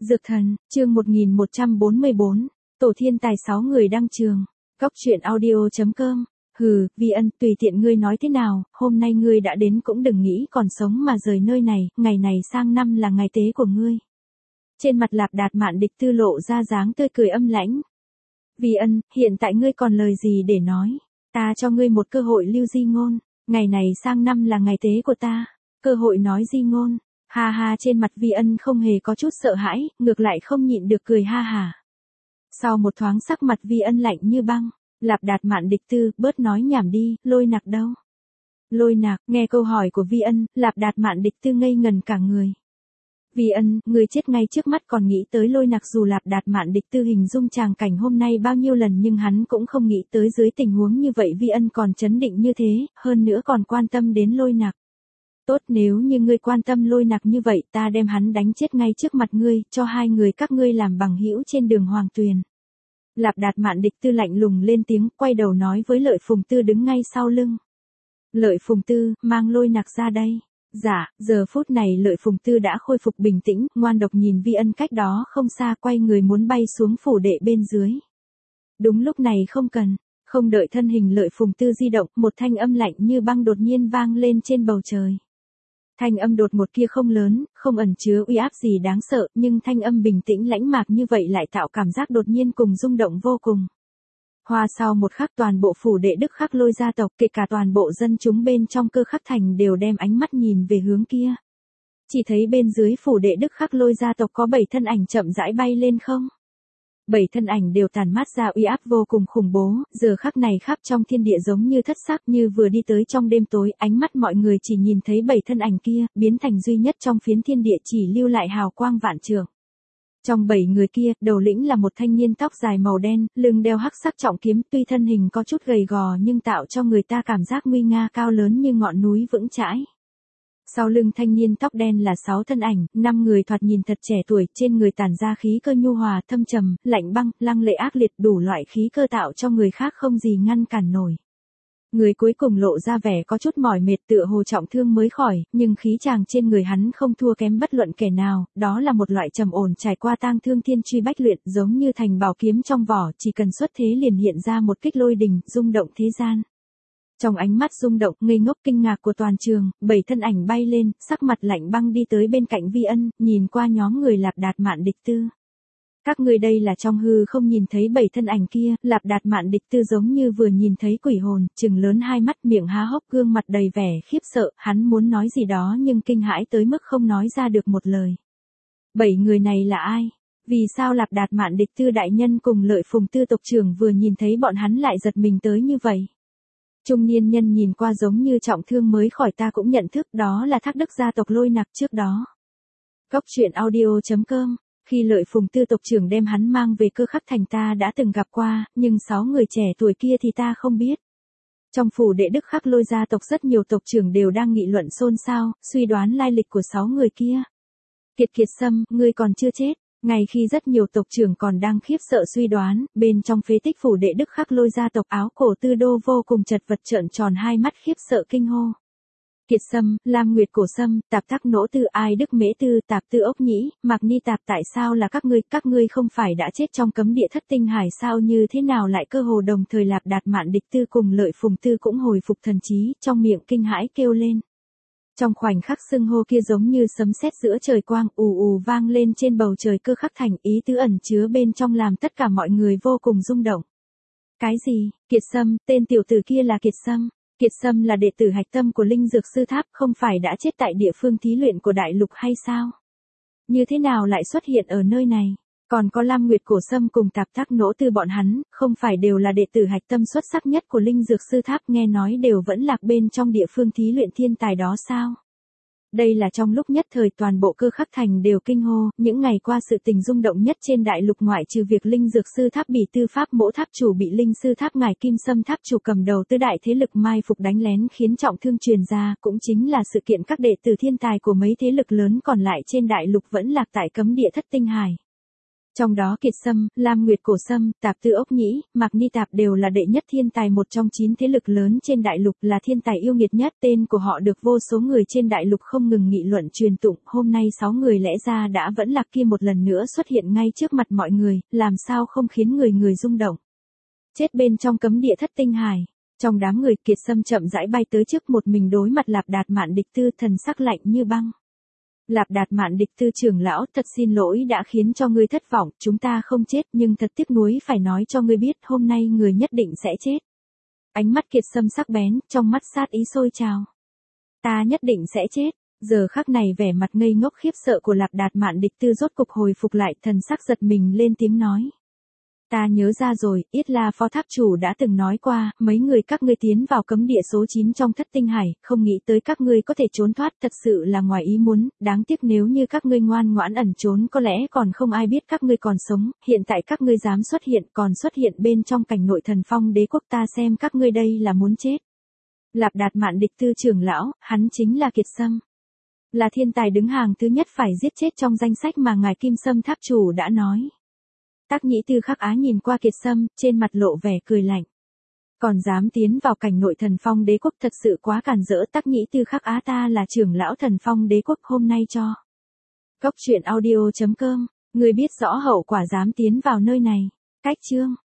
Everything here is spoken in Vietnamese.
Dược thần, chương 1144, tổ thiên tài 6 người đăng trường. Góc truyện audio.com. Hừ, Vi Ân, tùy tiện ngươi nói thế nào, hôm nay ngươi đã đến cũng đừng nghĩ còn sống mà rời nơi này, ngày này sang năm là ngày tế của ngươi. Trên mặt Lạp Đạt Mạn Địch Tư lộ ra dáng tươi cười âm lãnh. Vi Ân, hiện tại ngươi còn lời gì để nói? Ta cho ngươi một cơ hội lưu di ngôn, ngày này sang năm là ngày tế của ta. Cơ hội nói di ngôn. Ha ha, trên mặt Vi Ân không hề có chút sợ hãi, ngược lại không nhịn được cười ha hả. Sau một thoáng sắc mặt Vi Ân lạnh như băng, Lạp Đạt Mạn Địch Tư, bớt nói nhảm đi, Lôi Nặc đâu? Lôi Nặc, nghe câu hỏi của Vi Ân, Lạp Đạt Mạn Địch Tư ngây ngần cả người. Vi Ân, người chết ngay trước mắt còn nghĩ tới Lôi Nặc, dù Lạp Đạt Mạn Địch Tư hình dung tràng cảnh hôm nay bao nhiêu lần nhưng hắn cũng không nghĩ tới dưới tình huống như vậy Vi Ân còn chấn định như thế, hơn nữa còn quan tâm đến Lôi Nặc. Tốt, nếu như ngươi quan tâm Lôi Nặc như vậy, ta đem hắn đánh chết ngay trước mặt ngươi, cho hai người các ngươi làm bằng hữu trên đường Hoàng Tuyền. Lạp Đạt Mạn Địch Tư lạnh lùng lên tiếng, quay đầu nói với Lợi Phùng Tư đứng ngay sau lưng. Lợi Phùng Tư, mang Lôi Nặc ra đây. Dạ, giờ phút này Lợi Phùng Tư đã khôi phục bình tĩnh, ngoan độc nhìn Vi Ân cách đó không xa, quay người muốn bay xuống phủ đệ bên dưới. Đúng lúc này không cần. Không đợi thân hình Lợi Phùng Tư di động, một thanh âm lạnh như băng đột nhiên vang lên trên bầu trời. Thanh âm đột ngột kia không lớn, không ẩn chứa uy áp gì đáng sợ, nhưng thanh âm bình tĩnh lãnh mạc như vậy lại tạo cảm giác đột nhiên cùng rung động vô cùng. Hoa sau một khắc toàn bộ phủ đệ Đức Khắc Lôi gia tộc, kể cả toàn bộ dân chúng bên trong Cơ Khắc thành đều đem ánh mắt nhìn về hướng kia. Chỉ thấy bên dưới phủ đệ Đức Khắc Lôi gia tộc có 7 thân ảnh chậm rãi bay lên không. 7 thân ảnh đều tản mát ra uy áp vô cùng khủng bố, giờ khắc này khắp trong thiên địa giống như thất sắc, như vừa đi tới trong đêm tối, ánh mắt mọi người chỉ nhìn thấy 7 thân ảnh kia, biến thành duy nhất trong phiến thiên địa, chỉ lưu lại hào quang vạn trượng. Trong 7 người kia, đầu lĩnh là một thanh niên tóc dài màu đen, lưng đeo hắc sắc trọng kiếm, tuy thân hình có chút gầy gò nhưng tạo cho người ta cảm giác nguy nga cao lớn như ngọn núi vững chãi. Sau lưng thanh niên tóc đen là 6 thân ảnh, 5 người thoạt nhìn thật trẻ tuổi, trên người tản ra khí cơ nhu hòa, thâm trầm, lạnh băng, lăng lệ ác liệt, đủ loại khí cơ tạo cho người khác không gì ngăn cản nổi. Người cuối cùng lộ ra vẻ có chút mỏi mệt, tựa hồ trọng thương mới khỏi, nhưng khí chàng trên người hắn không thua kém bất luận kẻ nào, đó là một loại trầm ổn trải qua tang thương thiên truy bách luyện, giống như thành bảo kiếm trong vỏ, chỉ cần xuất thế liền hiện ra một kích lôi đình, rung động thế gian. Trong ánh mắt rung động, ngây ngốc kinh ngạc của toàn trường, 7 thân ảnh bay lên, sắc mặt lạnh băng đi tới bên cạnh Vi Ân, nhìn qua nhóm người Lạp Đạt Mạn Địch Tư. Các ngươi đây là trong hư không nhìn thấy 7 thân ảnh kia, Lạp Đạt Mạn Địch Tư giống như vừa nhìn thấy quỷ hồn, trừng lớn hai mắt, miệng há hốc, gương mặt đầy vẻ khiếp sợ, hắn muốn nói gì đó nhưng kinh hãi tới mức không nói ra được một lời. 7 người này là ai? Vì sao Lạp Đạt Mạn Địch Tư đại nhân cùng Lợi Phùng Tư tộc trưởng vừa nhìn thấy bọn hắn lại giật mình tới như vậy? Trung niên nhân nhìn qua giống như trọng thương mới khỏi, ta cũng nhận thức đó là Thác Đức gia tộc Lôi Nặc trước đó. Góc truyện audio.com. Khi Lợi Phùng Tư tộc trưởng đem hắn mang về Cơ Khắc thành ta đã từng gặp qua, nhưng 6 người trẻ tuổi kia thì ta không biết. Trong phủ đệ Đức Khắc Lôi gia tộc rất nhiều tộc trưởng đều đang nghị luận xôn xao, suy đoán lai lịch của 6 người kia. Kiệt Sâm, ngươi còn chưa chết. Ngay khi rất nhiều tộc trưởng còn đang khiếp sợ suy đoán, bên trong phế tích phủ đệ Đức Khắc Lôi gia tộc Áo Cổ Tư Đô vô cùng chật vật trợn tròn hai mắt khiếp sợ kinh hô. Kiệt Sâm, Lam Nguyệt Cổ Sâm, Tạp Thác Nỗ Tư, Ai Đức Mễ Tư, Tạp Tư Ốc Nhĩ, Mạc Ni Tạp, tại sao là các ngươi không phải đã chết trong cấm địa Thất Tinh Hải sao, như thế nào lại cơ hồ đồng thời Lạp Đạt Mạn Địch Tư cùng Lợi Phùng Tư cũng hồi phục thần trí, trong miệng kinh hãi kêu lên. Trong khoảnh khắc xưng hô kia giống như sấm sét giữa trời quang, ù ù vang lên trên bầu trời Cơ Khắc thành, ý tứ ẩn chứa bên trong làm tất cả mọi người vô cùng rung động. Cái gì? Kiệt Sâm, tên tiểu tử kia là Kiệt Sâm. Kiệt Sâm là đệ tử hạch tâm của Linh Dược Sư Tháp, không phải đã chết tại địa phương thí luyện của đại lục hay sao? Như thế nào lại xuất hiện ở nơi này? Còn có Lam Nguyệt Cổ Sâm cùng Tạp Thác Nỗ Tư bọn hắn, không phải đều là đệ tử hạch tâm xuất sắc nhất của Linh Dược Sư Tháp, nghe nói đều vẫn lạc bên trong địa phương thí luyện thiên tài đó sao? Đây là trong lúc nhất thời toàn bộ Cơ Khắc thành đều kinh hô, những ngày qua sự tình rung động nhất trên đại lục ngoại trừ việc Linh Dược Sư Tháp bị Tư Pháp Mỗ Tháp chủ bị Linh Sư Tháp Ngài Kim Sâm Tháp chủ cầm đầu tứ đại thế lực mai phục đánh lén khiến trọng thương truyền ra, cũng chính là sự kiện các đệ tử thiên tài của mấy thế lực lớn còn lại trên đại lục vẫn lạc tại cấm địa Thất Tinh Hải. Trong đó Kiệt Sâm, Lam Nguyệt Cổ Sâm, Tạp Tư Ốc Nhĩ, Mạc Ni Tạp đều là đệ nhất thiên tài một trong 9 thế lực lớn trên đại lục, là thiên tài yêu nghiệt nhất, tên của họ được vô số người trên đại lục không ngừng nghị luận truyền tụng. Hôm nay 6 người lẽ ra đã vẫn lạc kia một lần nữa xuất hiện ngay trước mặt mọi người, làm sao không khiến người người rung động. Chết bên trong cấm địa Thất Tinh Hải. Trong đám người, Kiệt Sâm chậm rãi bay tới trước một mình đối mặt Lạp Đạt Mạn Địch Tư, thần sắc lạnh như băng. Lạp Đạt Mạn Địch Tư trưởng lão, thật xin lỗi đã khiến cho ngươi thất vọng, chúng ta không chết nhưng thật tiếc nuối phải nói cho ngươi biết hôm nay người nhất định sẽ chết. Ánh mắt Kiệt Sâm sắc bén, trong mắt sát ý sôi trào. Ta nhất định sẽ chết. Giờ khắc này vẻ mặt ngây ngốc khiếp sợ của Lạp Đạt Mạn Địch Tư rốt cục hồi phục lại, thần sắc giật mình lên tiếng nói. Ta nhớ ra rồi, Yết La Phó Tháp Chủ đã từng nói qua, mấy người các ngươi tiến vào cấm địa số 9 trong Thất Tinh Hải, không nghĩ tới các ngươi có thể trốn thoát, thật sự là ngoài ý muốn, đáng tiếc nếu như các ngươi ngoan ngoãn ẩn trốn có lẽ còn không ai biết các ngươi còn sống, hiện tại các ngươi dám xuất hiện, còn xuất hiện bên trong cảnh nội Thần Phong Đế Quốc, ta xem các ngươi đây là muốn chết. Lạp Đạt Mạn Địch Tư trưởng lão, hắn chính là Kiệt Sâm. Là thiên tài đứng hàng thứ nhất phải giết chết trong danh sách mà ngài Kim Sâm Tháp Chủ đã nói. Tác Nhĩ Tư Khắc Á nhìn qua Kiệt Sâm, trên mặt lộ vẻ cười lạnh. Còn dám tiến vào cảnh nội Thần Phong Đế Quốc, thật sự quá càn rỡ. Tác Nhĩ Tư Khắc Á, ta là trưởng lão Thần Phong Đế Quốc, hôm nay cho Cốc truyện audio.com, người biết rõ hậu quả dám tiến vào nơi này. Cách chương